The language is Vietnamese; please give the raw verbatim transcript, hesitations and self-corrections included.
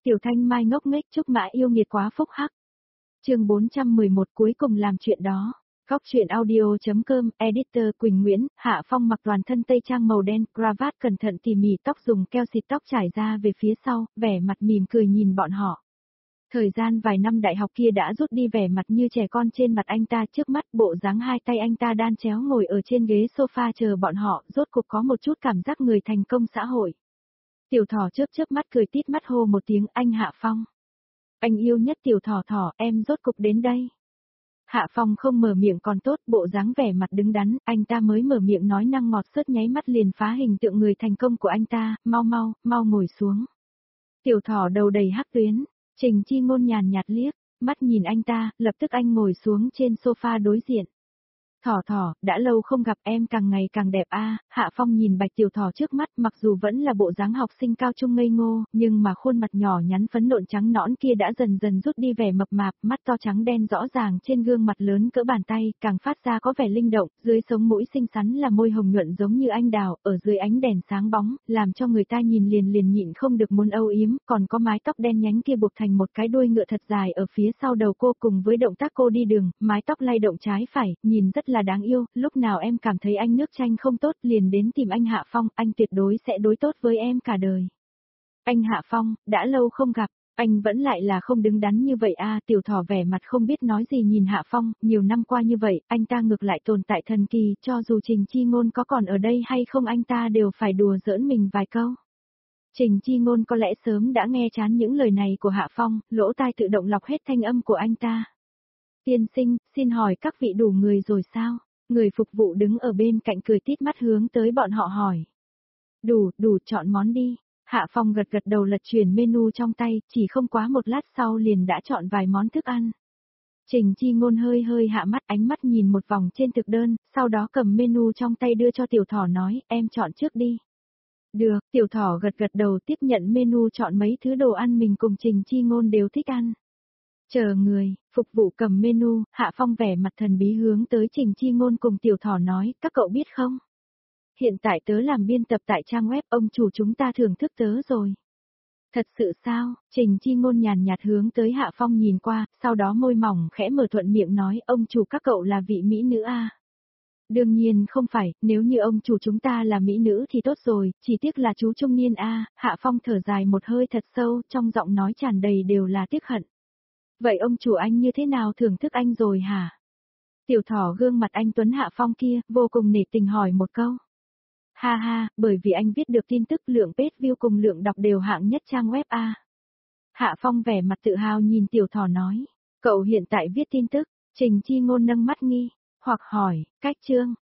Tiểu Thanh Mai ngốc nghếch chúc mã yêu nghiệt quá phúc hắc. Chương bốn trăm mười một cuối cùng làm chuyện đó. Góc truyện audio.com, editor Quỳnh Nguyễn, Hạ Phong mặc toàn thân tây trang màu đen, cravat cẩn thận tỉ mỉ, tóc dùng keo xịt tóc trải ra về phía sau, vẻ mặt mỉm cười nhìn bọn họ. Thời gian vài năm đại học kia đã rút đi vẻ mặt như trẻ con trên mặt anh ta, trước mắt bộ dáng hai tay anh ta đan chéo ngồi ở trên ghế sofa chờ bọn họ, rốt cuộc có một chút cảm giác người thành công xã hội. Tiểu Thỏ chớp chớp mắt cười tít mắt hô một tiếng, anh Hạ Phong. Anh yêu nhất Tiểu Thỏ Thỏ, em rốt cục đến đây. Hạ Phong không mở miệng còn tốt, bộ dáng vẻ mặt đứng đắn, anh ta mới mở miệng nói năng ngọt sớt nháy mắt liền phá hình tượng người thành công của anh ta, mau mau, mau ngồi xuống. Tiểu Thỏ đầu đầy hắc tuyến, Trình Chi Ngôn nhàn nhạt liếc, mắt nhìn anh ta, lập tức anh ngồi xuống trên sofa đối diện. Thỏ Thỏ, đã lâu không gặp em càng ngày càng đẹp a. Hạ Phong nhìn Bạch Tiểu Thỏ trước mắt, mặc dù vẫn là bộ dáng học sinh cao trung ngây ngô, nhưng mà khuôn mặt nhỏ nhắn phấn nộn trắng nõn kia đã dần dần rút đi vẻ mập mạp, mắt to trắng đen rõ ràng trên gương mặt lớn cỡ bàn tay, càng phát ra có vẻ linh động, dưới sống mũi xinh xắn là môi hồng nhuận giống như anh đào, ở dưới ánh đèn sáng bóng, làm cho người ta nhìn liền liền nhịn không được muốn âu yếm, còn có mái tóc đen nhánh kia buộc thành một cái đuôi ngựa thật dài ở phía sau đầu cô, cùng với động tác cô đi đường, mái tóc lay động trái phải, nhìn rất là đáng yêu, lúc nào em cảm thấy anh nước chanh không tốt liền đến tìm anh Hạ Phong, anh tuyệt đối sẽ đối tốt với em cả đời. Anh Hạ Phong, đã lâu không gặp, anh vẫn lại là không đứng đắn như vậy a. Tiểu Thỏ vẻ mặt không biết nói gì nhìn Hạ Phong, nhiều năm qua như vậy, anh ta ngược lại tồn tại thần kỳ, cho dù Trình Chi Ngôn có còn ở đây hay không anh ta đều phải đùa giỡn mình vài câu. Trình Chi Ngôn có lẽ sớm đã nghe chán những lời này của Hạ Phong, lỗ tai tự động lọc hết thanh âm của anh ta. Tiên sinh, xin hỏi các vị đủ người rồi sao? Người phục vụ đứng ở bên cạnh cười tít mắt hướng tới bọn họ hỏi. Đủ, đủ, chọn món đi. Hạ Phong gật gật đầu lật chuyển menu trong tay, chỉ không quá một lát sau liền đã chọn vài món thức ăn. Trình Chi Ngôn hơi hơi hạ mắt, ánh mắt nhìn một vòng trên thực đơn, sau đó cầm menu trong tay đưa cho Tiểu Thỏ nói, em chọn trước đi. Được, Tiểu Thỏ gật gật đầu tiếp nhận menu chọn mấy thứ đồ ăn mình cùng Trình Chi Ngôn đều thích ăn. Chờ người, phục vụ cầm menu, Hạ Phong vẻ mặt thần bí hướng tới Trình Chi Ngôn cùng Tiểu Thỏ nói, các cậu biết không? Hiện tại tớ làm biên tập tại trang web ông chủ chúng ta thưởng thức tớ rồi. Thật sự sao? Trình Chi Ngôn nhàn nhạt hướng tới Hạ Phong nhìn qua, sau đó môi mỏng khẽ mở thuận miệng nói, ông chủ các cậu là vị mỹ nữ a. Đương nhiên không phải, nếu như ông chủ chúng ta là mỹ nữ thì tốt rồi, chỉ tiếc là chú trung niên a. Hạ Phong thở dài một hơi thật sâu, trong giọng nói tràn đầy đều là tiếc hận. Vậy ông chủ anh như thế nào thưởng thức anh rồi hả? Tiểu Thỏ gương mặt anh Tuấn Hạ Phong kia, vô cùng nể tình hỏi một câu. Ha ha, bởi vì anh viết được tin tức lượng page view cùng lượng đọc đều hạng nhất trang web A. Hạ Phong vẻ mặt tự hào nhìn Tiểu Thỏ nói. Cậu hiện tại viết tin tức, Trình Chi Ngôn nâng mắt nghi, hoặc hỏi, cách chương.